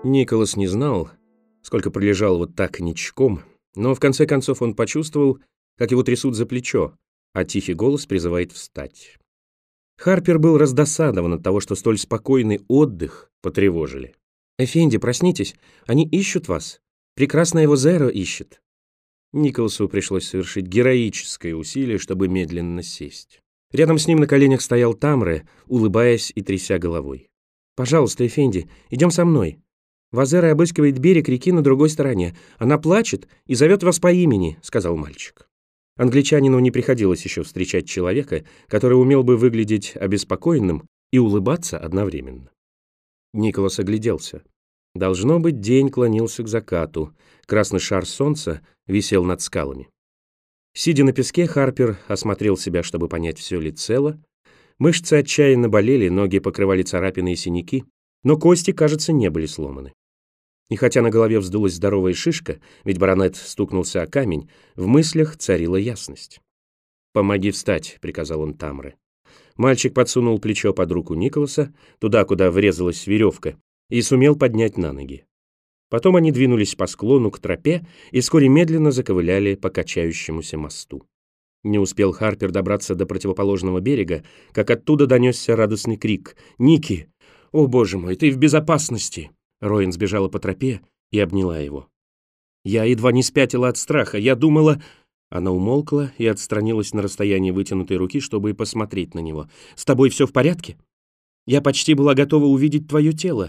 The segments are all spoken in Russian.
Николас не знал, сколько пролежал вот так ничком, но в конце концов он почувствовал, как его трясут за плечо, а тихий голос призывает встать. Харпер был раздосадован от того, что столь спокойный отдых потревожили. «Эфенди, проснитесь, они ищут вас. Прекрасная его Зеро ищет». Николасу пришлось совершить героическое усилие, чтобы медленно сесть. Рядом с ним на коленях стоял Тамре, улыбаясь и тряся головой. «Пожалуйста, Эфенди, идем со мной. Вазера обыскивает берег реки на другой стороне. Она плачет и зовет вас по имени», — сказал мальчик. Англичанину не приходилось еще встречать человека, который умел бы выглядеть обеспокоенным и улыбаться одновременно. Николас огляделся. Должно быть, день клонился к закату. Красный шар солнца висел над скалами. Сидя на песке, Харпер осмотрел себя, чтобы понять, все ли цело. Мышцы отчаянно болели, ноги покрывали царапины и синяки, но кости, кажется, не были сломаны. И хотя на голове вздулась здоровая шишка, ведь баронет стукнулся о камень, в мыслях царила ясность. «Помоги встать», — приказал он Тамре. Мальчик подсунул плечо под руку Николаса, туда, куда врезалась веревка, и сумел поднять на ноги. Потом они двинулись по склону к тропе и вскоре медленно заковыляли по качающемуся мосту. Не успел Харпер добраться до противоположного берега, как оттуда донесся радостный крик: «Ники! О, боже мой, ты в безопасности!» Роин сбежала по тропе и обняла его. «Я едва не спятила от страха, я думала...» Она умолкла и отстранилась на расстоянии вытянутой руки, чтобы посмотреть на него. «С тобой все в порядке? Я почти была готова увидеть твое тело».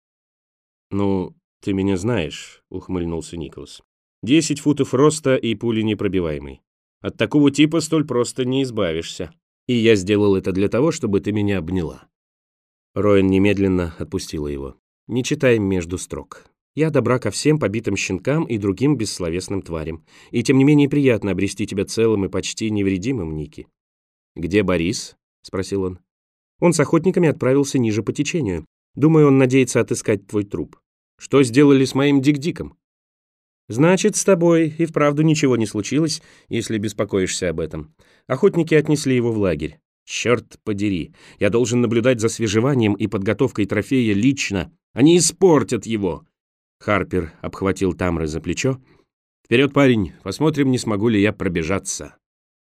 «Ну, ты меня знаешь», — ухмыльнулся Николас. 10 футов роста и пуленепробиваемый. От такого типа столь просто не избавишься. И я сделал это для того, чтобы ты меня обняла». Роин немедленно отпустила его. «Не читай между строк. Я добра ко всем побитым щенкам и другим бессловесным тварям. И тем не менее приятно обрести тебя целым и почти невредимым, Ники». «Где Борис?» — спросил он. «Он с охотниками отправился ниже по течению. Думаю, он надеется отыскать твой труп. Что сделали с моим Дик-Диком?» «Значит, с тобой и вправду ничего не случилось, если беспокоишься об этом. Охотники отнесли его в лагерь. Черт подери, я должен наблюдать за свежеванием и подготовкой трофея лично. Они испортят его!» Харпер обхватил Тамре за плечо. «Вперед, парень, посмотрим, не смогу ли я пробежаться».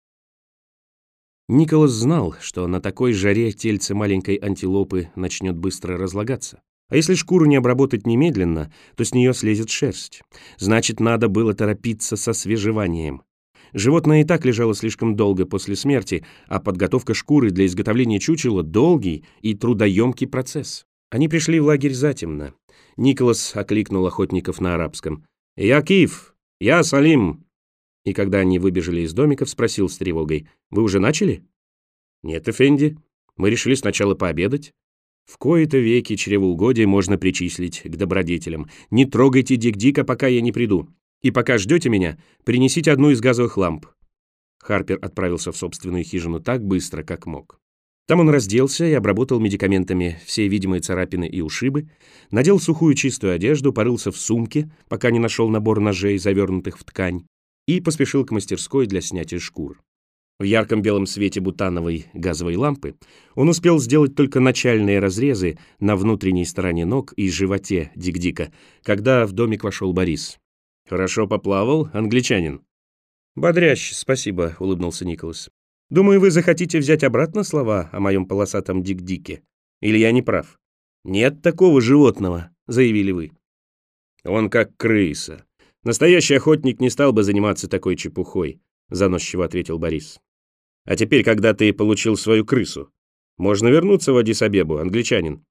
Николас знал, что на такой жаре тельце маленькой антилопы начнет быстро разлагаться. А если шкуру не обработать немедленно, то с нее слезет шерсть. Значит, надо было торопиться со свежеванием. Животное и так лежало слишком долго после смерти, а подготовка шкуры для изготовления чучела – долгий и трудоемкий процесс. Они пришли в лагерь затемно. Николас окликнул охотников на арабском. «Я Киф! Я Салим!» И когда они выбежали из домиков, спросил с тревогой: «Вы уже начали?» «Нет, Эфенди. Мы решили сначала пообедать». В кои-то веки чревоугодие можно причислить к добродетелям. Не трогайте Дик-Дика, пока я не приду. И пока ждете меня, принесите одну из газовых ламп». Харпер отправился в собственную хижину так быстро, как мог. Там он разделся и обработал медикаментами все видимые царапины и ушибы, надел сухую чистую одежду, порылся в сумке, пока не нашел набор ножей, завернутых в ткань, и поспешил к мастерской для снятия шкур. В ярком белом свете бутановой газовой лампы он успел сделать только начальные разрезы на внутренней стороне ног и животе Дик-Дика, когда в домик вошел Борис. «Хорошо поплавал, англичанин?» «Бодряще, спасибо», — улыбнулся Николас. «Думаю, вы захотите взять обратно слова о моем полосатом Дик-Дике. Или я не прав?» «Нет такого животного», — заявили вы. «Он как крыса. Настоящий охотник не стал бы заниматься такой чепухой», — заносчиво ответил Борис. «А теперь, когда ты получил свою крысу, можно вернуться в Аддис-Абебу, англичанин?»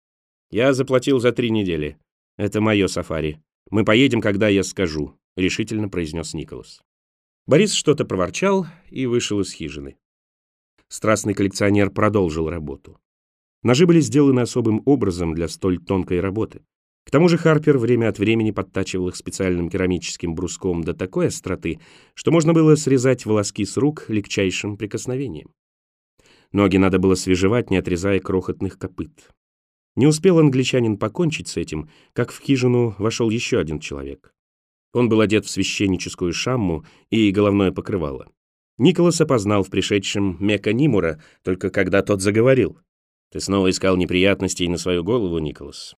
«Я заплатил за 3 недели. Это мое сафари. Мы поедем, когда я скажу», — решительно произнес Николас. Борис что-то проворчал и вышел из хижины. Страстный коллекционер продолжил работу. Ножи были сделаны особым образом для столь тонкой работы. К тому же Харпер время от времени подтачивал их специальным керамическим бруском до такой остроты, что можно было срезать волоски с рук легчайшим прикосновением. Ноги надо было свежевать, не отрезая крохотных копыт. Не успел англичанин покончить с этим, как в хижину вошел еще один человек. Он был одет в священническую шамму и головное покрывало. Николас опознал в пришедшем Мека Нимура, только когда тот заговорил. «Ты снова искал неприятностей на свою голову, Николас.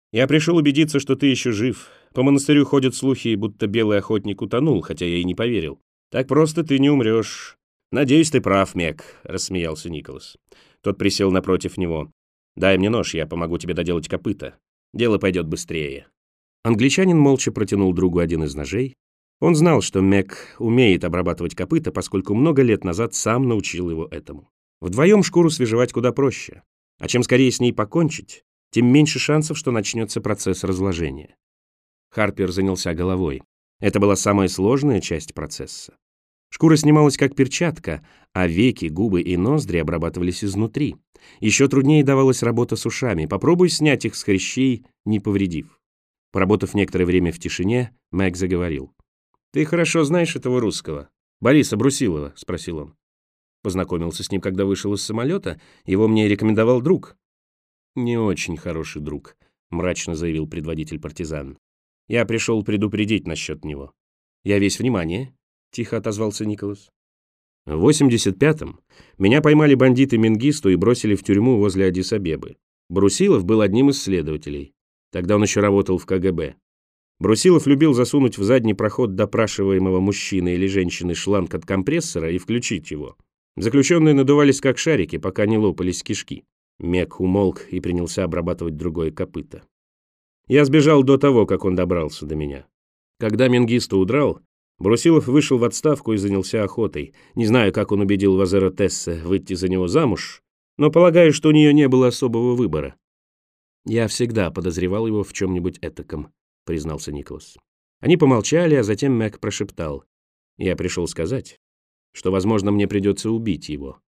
Я пришел убедиться, что ты еще жив. По монастырю ходят слухи, будто белый охотник утонул, хотя я и не поверил. Так просто ты не умрешь. Надеюсь, ты прав, Мэг, рассмеялся Николас. Тот присел напротив него. Дай мне нож, я помогу тебе доделать копыта. Дело пойдет быстрее. Англичанин молча протянул другу один из ножей. Он знал, что Мэг умеет обрабатывать копыта, поскольку много лет назад сам научил его этому. Вдвоем шкуру свежевать куда проще. А чем скорее с ней покончить, тем меньше шансов, что начнется процесс разложения. Харпер занялся головой. Это была самая сложная часть процесса. Шкура снималась как перчатка, а веки, губы и ноздри обрабатывались изнутри. Еще труднее давалась работа с ушами. Попробуй снять их с хрящей, не повредив. Поработав некоторое время в тишине, Мэг заговорил. «Ты хорошо знаешь этого русского? Бориса Брусилова?» — спросил он. Познакомился с ним, когда вышел из самолета. Его мне рекомендовал друг. «Не очень хороший друг», — мрачно заявил предводитель партизан. «Я пришел предупредить насчет него». «Я весь внимание», — тихо отозвался Николас. В 85-м меня поймали бандиты Менгисту и бросили в тюрьму возле Аддис-Абебы. Брусилов был одним из следователей. Тогда он еще работал в КГБ. Брусилов любил засунуть в задний проход допрашиваемого мужчины или женщины шланг от компрессора и включить его. Заключенные надувались как шарики, пока не лопались кишки. Мэг умолк и принялся обрабатывать другое копыто. Я сбежал до того, как он добрался до меня. Когда Менгисту удрал, Брусилов вышел в отставку и занялся охотой. Не знаю, как он убедил Вазера Тессе выйти за него замуж, но полагаю, что у нее не было особого выбора. Я всегда подозревал его в чем-нибудь этаком, признался Николас. Они помолчали, а затем Мэг прошептал. Я пришел сказать, что, возможно, мне придется убить его.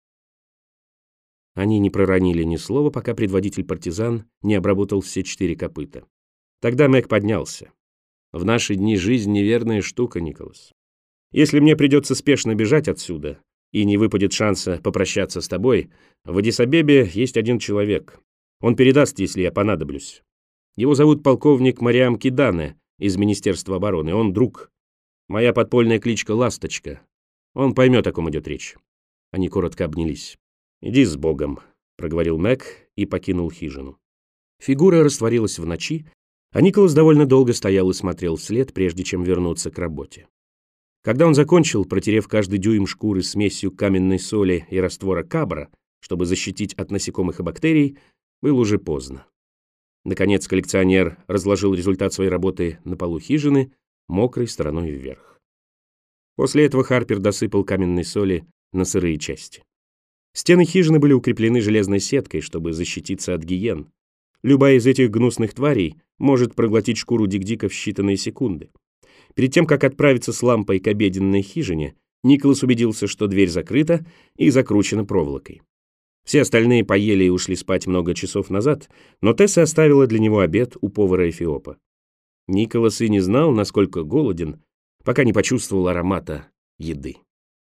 Они не проронили ни слова, пока предводитель партизан не обработал все 4 копыта. Тогда Мэг поднялся. В наши дни жизнь неверная штука, Николас. Если мне придется спешно бежать отсюда и не выпадет шанса попрощаться с тобой, в Аддис-Абебе есть один человек. Он передаст, если я понадоблюсь. Его зовут полковник Мариам Кидане из Министерства обороны. Он друг. Моя подпольная кличка Ласточка. Он поймет, о ком идет речь. Они коротко обнялись. «Иди с Богом», — проговорил Мэг и покинул хижину. Фигура растворилась в ночи, а Николас довольно долго стоял и смотрел вслед, прежде чем вернуться к работе. Когда он закончил, протерев каждый дюйм шкуры смесью каменной соли и раствора кабра, чтобы защитить от насекомых и бактерий, было уже поздно. Наконец коллекционер разложил результат своей работы на полу хижины, мокрой стороной вверх. После этого Харпер досыпал каменной соли на сырые части. Стены хижины были укреплены железной сеткой, чтобы защититься от гиен. Любая из этих гнусных тварей может проглотить шкуру Дик-Дика в считанные секунды. Перед тем, как отправиться с лампой к обеденной хижине, Николас убедился, что дверь закрыта и закручена проволокой. Все остальные поели и ушли спать много часов назад, но Тесса оставила для него обед у повара-эфиопа. Николас и не знал, насколько голоден, пока не почувствовал аромата еды.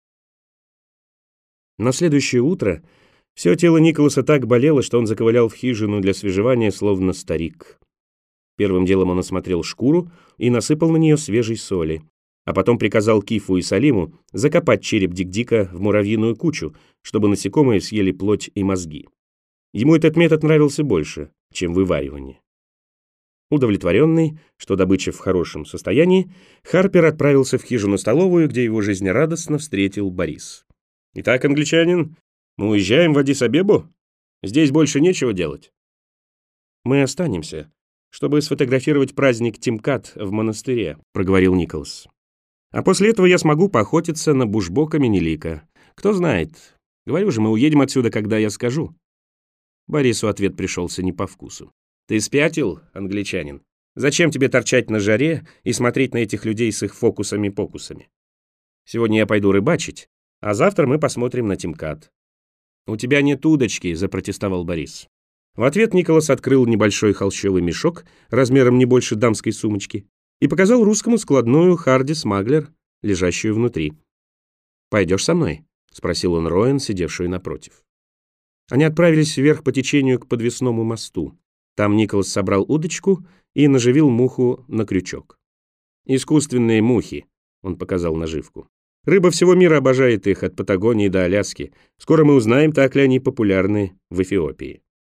На следующее утро все тело Николаса так болело, что он заковылял в хижину для свежевания, словно старик. Первым делом он осмотрел шкуру и насыпал на нее свежей соли, а потом приказал Кифу и Салиму закопать череп Дик-Дика в муравьиную кучу, чтобы насекомые съели плоть и мозги. Ему этот метод нравился больше, чем вываривание. Удовлетворенный, что добыча в хорошем состоянии, Харпер отправился в хижину-столовую, где его жизнерадостно встретил Борис. «Итак, англичанин, мы уезжаем в Аддис-Абебу? Здесь больше нечего делать». «Мы останемся, чтобы сфотографировать праздник Тимкат в монастыре», — проговорил Николас. «А после этого я смогу поохотиться на бушбока Менелика. Кто знает. Говорю же, мы уедем отсюда, когда я скажу». Борису ответ пришелся не по вкусу. «Ты спятил, англичанин? Зачем тебе торчать на жаре и смотреть на этих людей с их фокусами-покусами? Сегодня я пойду рыбачить, а завтра мы посмотрим на Тимкат». «У тебя нет удочки», — запротестовал Борис. В ответ Николас открыл небольшой холщовый мешок размером не больше дамской сумочки и показал русскому складную Харди Смаглер, лежащую внутри. «Пойдешь со мной?» — спросил он Роэн, сидевшую напротив. Они отправились вверх по течению к подвесному мосту. Там Николас собрал удочку и наживил муху на крючок. «Искусственные мухи», — он показал наживку. «Рыба всего мира обожает их, от Патагонии до Аляски. Скоро мы узнаем, так ли они популярны в Эфиопии».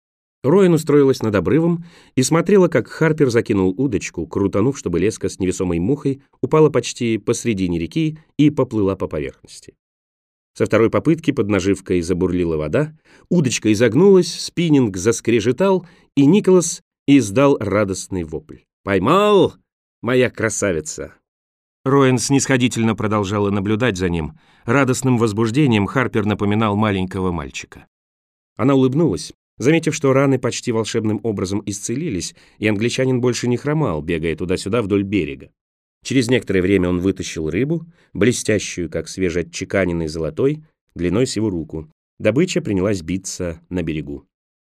Роэн устроилась над обрывом и смотрела, как Харпер закинул удочку, крутанув, чтобы леска с невесомой мухой упала почти посредине реки и поплыла по поверхности. Со второй попытки под наживкой забурлила вода, удочка изогнулась, спиннинг заскрежетал, и Николас издал радостный вопль. «Поймал, моя красавица!» Роэн снисходительно продолжала наблюдать за ним. Радостным возбуждением Харпер напоминал маленького мальчика. Она улыбнулась, заметив, что раны почти волшебным образом исцелились, и англичанин больше не хромал, бегая туда-сюда вдоль берега. Через некоторое время он вытащил рыбу, блестящую, как свежеотчеканенный золотой, длиной с его руку. Добыча принялась биться на берегу.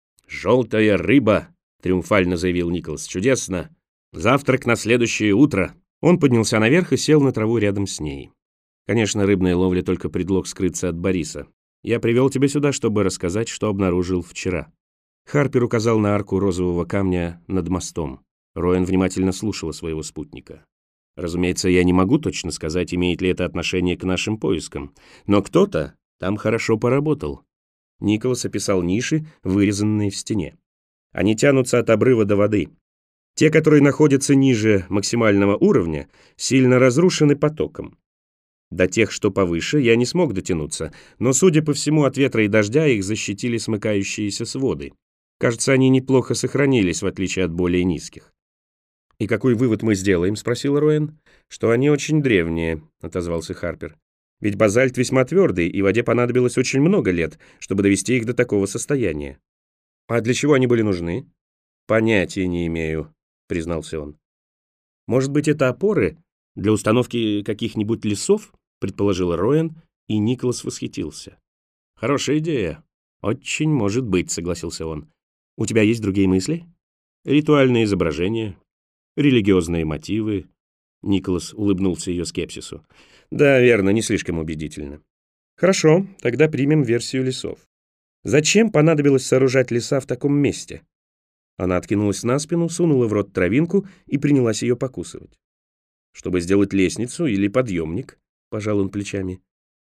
«Желтая рыба!» — триумфально заявил Николас. «Чудесно! Завтрак на следующее утро!» Он поднялся наверх и сел на траву рядом с ней. «Конечно, рыбная ловля только предлог скрыться от Бориса. Я привел тебя сюда, чтобы рассказать, что обнаружил вчера». Харпер указал на арку розового камня над мостом. Роэн внимательно слушала своего спутника. «Разумеется, я не могу точно сказать, имеет ли это отношение к нашим поискам, но кто-то там хорошо поработал». Николас описал ниши, вырезанные в стене. Они тянутся от обрыва до воды. Те, которые находятся ниже максимального уровня, сильно разрушены потоком. До тех, что повыше, я не смог дотянуться, но, судя по всему, от ветра и дождя их защитили смыкающиеся своды. Кажется, они неплохо сохранились, в отличие от более низких. «И какой вывод мы сделаем?» — спросил Роэн. «Что они очень древние», — отозвался Харпер. «Ведь базальт весьма твердый, и воде понадобилось очень много лет, чтобы довести их до такого состояния». «А для чего они были нужны?» «Понятия не имею», — признался он. «Может быть, это опоры для установки каких-нибудь лесов?» — предположил Роэн, и Николас восхитился. «Хорошая идея. Очень может быть», — согласился он. «У тебя есть другие мысли?» «Ритуальные изображения, религиозные мотивы». Николас улыбнулся ее скепсису. «Да, верно, не слишком убедительно». «Хорошо, тогда примем версию лесов. Зачем понадобилось сооружать леса в таком месте?» Она откинулась на спину, сунула в рот травинку и принялась ее покусывать. «Чтобы сделать лестницу или подъемник», — пожал он плечами.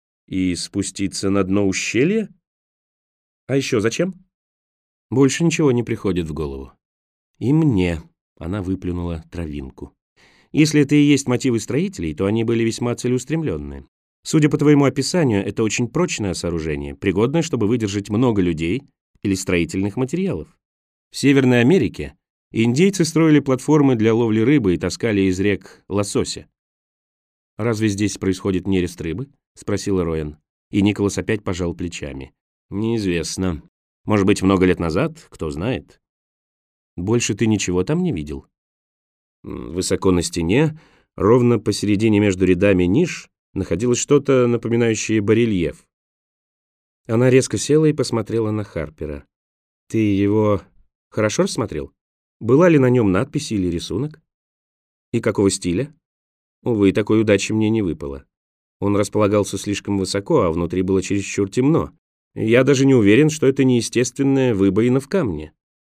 «И спуститься на дно ущелья? А еще зачем?» Больше ничего не приходит в голову. «И мне», — она выплюнула травинку. «Если это и есть мотивы строителей, то они были весьма целеустремленные. Судя по твоему описанию, это очень прочное сооружение, пригодное, чтобы выдержать много людей или строительных материалов. В Северной Америке индейцы строили платформы для ловли рыбы и таскали из рек лосося». «Разве здесь происходит нерест рыбы?» — спросила Роэн. И Николас опять пожал плечами. «Неизвестно. Может быть, много лет назад, кто знает». «Больше ты ничего там не видел?» Высоко на стене, ровно посередине между рядами ниш, находилось что-то, напоминающее барельеф. Она резко села и посмотрела на Харпера. «Ты его хорошо рассмотрел? Была ли на нем надпись или рисунок? И какого стиля?» «Увы, такой удачи мне не выпало. Он располагался слишком высоко, а внутри было чересчур темно. Я даже не уверен, что это неестественная выбоина в камне».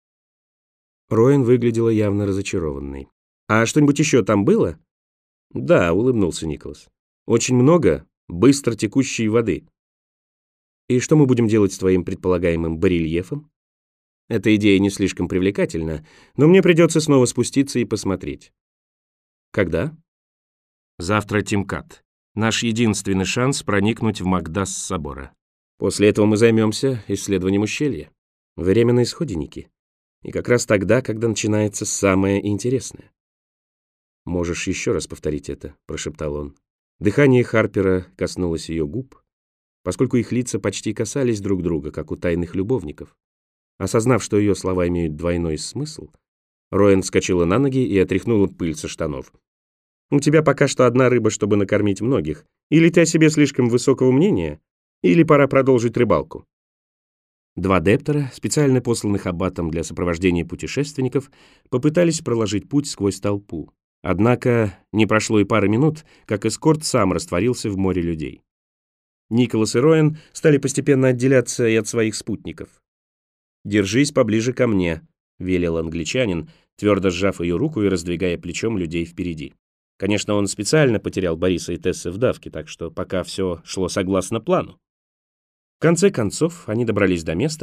Роэн выглядела явно разочарованной. «А что-нибудь еще там было?» «Да», — улыбнулся Николас. «Очень много быстро текущей воды». «И что мы будем делать с твоим предполагаемым барельефом?» «Эта идея не слишком привлекательна, но мне придется снова спуститься и посмотреть». «Когда?» «Завтра Тимкат. Наш единственный шанс проникнуть в Магдас собора. После этого мы займемся исследованием ущелья. Время на исходе, Ники. И как раз тогда, когда начинается самое интересное». «Можешь еще раз повторить это», — прошептал он. Дыхание Харпера коснулось ее губ, поскольку их лица почти касались друг друга, как у тайных любовников. Осознав, что ее слова имеют двойной смысл, Роэн вскочила на ноги и отряхнула пыль со штанов. «У тебя пока что одна рыба, чтобы накормить многих. Или ты о себе слишком высокого мнения, или пора продолжить рыбалку». Два дептера, специально посланных аббатом для сопровождения путешественников, попытались проложить путь сквозь толпу. Однако не прошло и пары минут, как эскорт сам растворился в море людей. Николас и Роэн стали постепенно отделяться и от своих спутников. «Держись поближе ко мне», — велел англичанин, твердо сжав ее руку и раздвигая плечом людей впереди. Конечно, он специально потерял Бориса и Тессы в давке, так что пока все шло согласно плану. В конце концов, они добрались до места,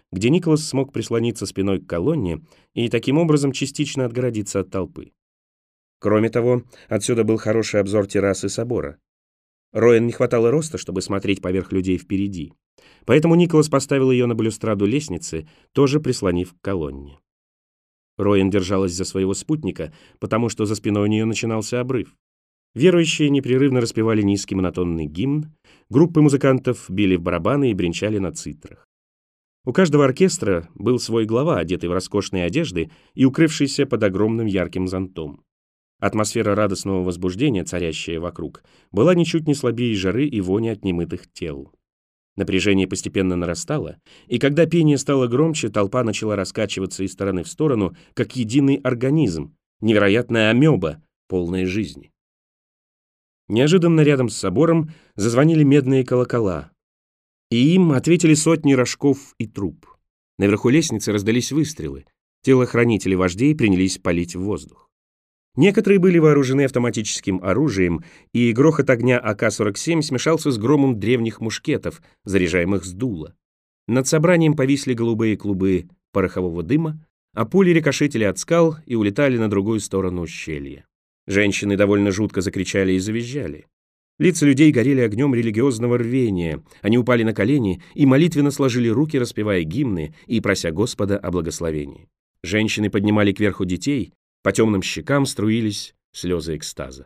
где Николас смог прислониться спиной к колонне и таким образом частично отгородиться от толпы. Кроме того, отсюда был хороший обзор террасы собора. Роэн не хватало роста, чтобы смотреть поверх людей впереди, поэтому Николас поставил ее на балюстраду лестницы, тоже прислонив к колонне. Роэн держалась за своего спутника, потому что за спиной у нее начинался обрыв. Верующие непрерывно распевали низкий монотонный гимн, группы музыкантов били в барабаны и бренчали на цитрах. У каждого оркестра был свой глава, одетый в роскошные одежды и укрывшийся под огромным ярким зонтом. Атмосфера радостного возбуждения, царящая вокруг, была ничуть не слабее жары и вони от немытых тел. Напряжение постепенно нарастало, и когда пение стало громче, толпа начала раскачиваться из стороны в сторону, как единый организм, невероятная амеба, полная жизни. Неожиданно рядом с собором зазвонили медные колокола, и им ответили сотни рожков и труб. Наверху лестницы раздались выстрелы, телохранители вождей принялись палить в воздух. Некоторые были вооружены автоматическим оружием, и грохот огня АК-47 смешался с громом древних мушкетов, заряжаемых с дула. Над собранием повисли голубые клубы порохового дыма, а пули рикошетили от скал и улетали на другую сторону ущелья. Женщины довольно жутко закричали и завизжали. Лица людей горели огнем религиозного рвения, они упали на колени и молитвенно сложили руки, распевая гимны и прося Господа о благословении. Женщины поднимали кверху детей, по темным щекам струились слезы экстаза.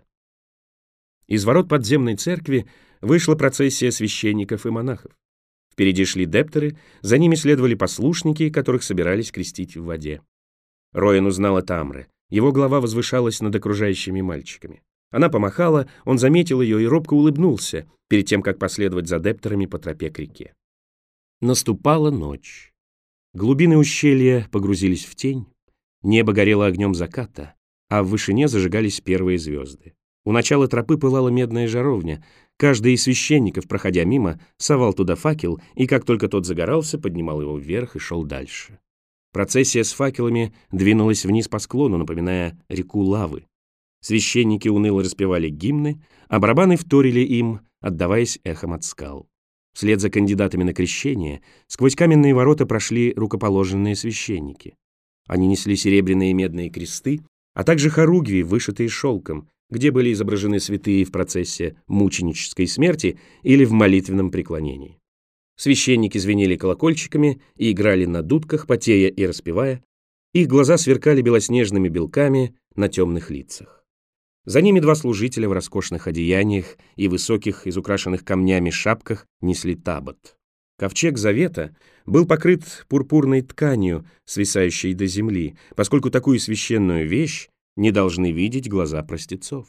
Из ворот подземной церкви вышла процессия священников и монахов. Впереди шли дептеры, за ними следовали послушники, которых собирались крестить в воде. Роэн узнала Тамре. Его голова возвышалась над окружающими мальчиками. Она помахала, он заметил ее и робко улыбнулся, перед тем, как последовать за дептерами по тропе к реке. Наступала ночь. Глубины ущелья погрузились в тень. Небо горело огнем заката, а в вышине зажигались первые звезды. У начала тропы пылала медная жаровня. Каждый из священников, проходя мимо, совал туда факел, и как только тот загорался, поднимал его вверх и шел дальше. Процессия с факелами двинулась вниз по склону, напоминая реку лавы. Священники уныло распевали гимны, а барабаны вторили им, отдаваясь эхом от скал. Вслед за кандидатами на крещение сквозь каменные ворота прошли рукоположенные священники. Они несли серебряные и медные кресты, а также хоругви, вышитые шелком, где были изображены святые в процессе мученической смерти или в молитвенном преклонении. Священники звенели колокольчиками и играли на дудках, потея и распевая. Их глаза сверкали белоснежными белками на темных лицах. За ними два служителя в роскошных одеяниях и высоких, изукрашенных камнями шапках несли табот. Ковчег Завета был покрыт пурпурной тканью, свисающей до земли, поскольку такую священную вещь не должны видеть глаза простецов.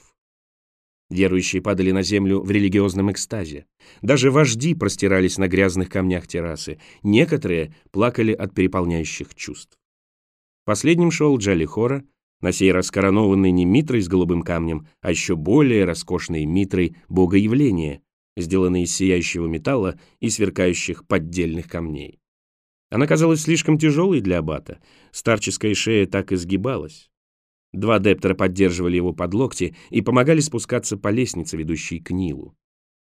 Верующие падали на землю в религиозном экстазе. Даже вожди простирались на грязных камнях террасы. Некоторые плакали от переполняющих чувств. Последним шел Джалихора, на сей раз коронованный не митрой с голубым камнем, а еще более роскошной митрой богоявления, сделанной из сияющего металла и сверкающих поддельных камней. Она казалась слишком тяжелой для аббата, старческая шея так изгибалась. Два дептера поддерживали его под локти и помогали спускаться по лестнице, ведущей к Нилу.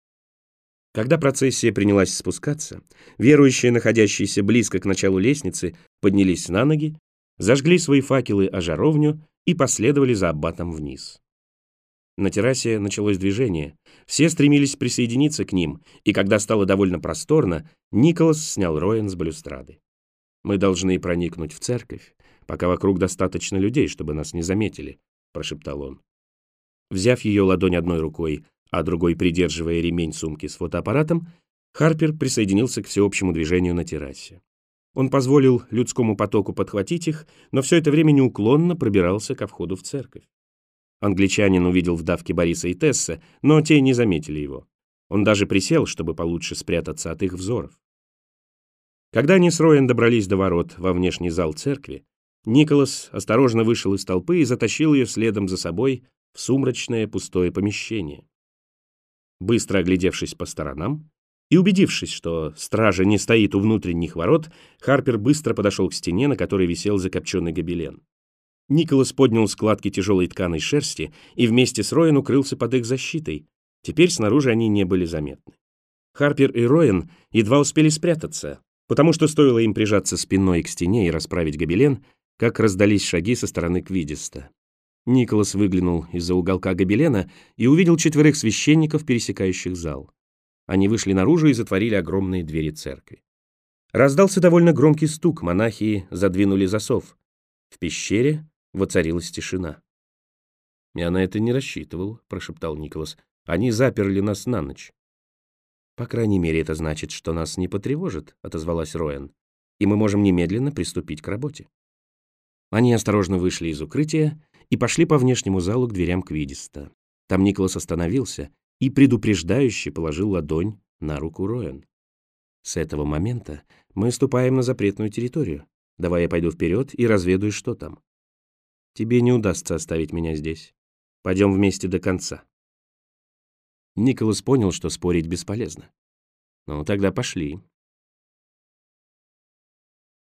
Когда процессия принялась спускаться, верующие, находящиеся близко к началу лестницы, поднялись на ноги, зажгли свои факелы о жаровню и последовали за аббатом вниз. На террасе началось движение, все стремились присоединиться к ним, и когда стало довольно просторно, Николас снял Роэн с балюстрады. «Мы должны проникнуть в церковь, пока вокруг достаточно людей, чтобы нас не заметили», — прошептал он. Взяв ее ладонь одной рукой, а другой придерживая ремень сумки с фотоаппаратом, Харпер присоединился к всеобщему движению на террасе. Он позволил людскому потоку подхватить их, но все это время неуклонно пробирался ко входу в церковь. Англичанин увидел в давке Бориса и Тесса, но те не заметили его. Он даже присел, чтобы получше спрятаться от их взоров. Когда они с Роэн добрались до ворот во внешний зал церкви, Николас осторожно вышел из толпы и затащил ее следом за собой в сумрачное пустое помещение. Быстро оглядевшись по сторонам и убедившись, что стража не стоит у внутренних ворот, Харпер быстро подошел к стене, на которой висел закопченный гобелен. Николас поднял складки тяжелой тканой шерсти и вместе с Роэн укрылся под их защитой. Теперь снаружи они не были заметны. Харпер и Роэн едва успели спрятаться, потому что стоило им прижаться спиной к стене и расправить гобелен, как раздались шаги со стороны Квидиста. Николас выглянул из-за уголка гобелена и увидел 4 священников, пересекающих зал. Они вышли наружу и затворили огромные двери церкви. Раздался довольно громкий стук, монахи задвинули засов. В пещере воцарилась тишина. «Я на это не рассчитывал», — прошептал Николас. «Они заперли нас на ночь». «По крайней мере, это значит, что нас не потревожит», — отозвалась Роэн, «и мы можем немедленно приступить к работе». Они осторожно вышли из укрытия и пошли по внешнему залу к дверям Квидиста. Там Николас остановился и предупреждающе положил ладонь на руку Роэн. «С этого момента мы ступаем на запретную территорию. Давай я пойду вперед и разведаю, что там. Тебе не удастся оставить меня здесь. Пойдем вместе до конца». Николас понял, что спорить бесполезно. «Ну, тогда пошли»,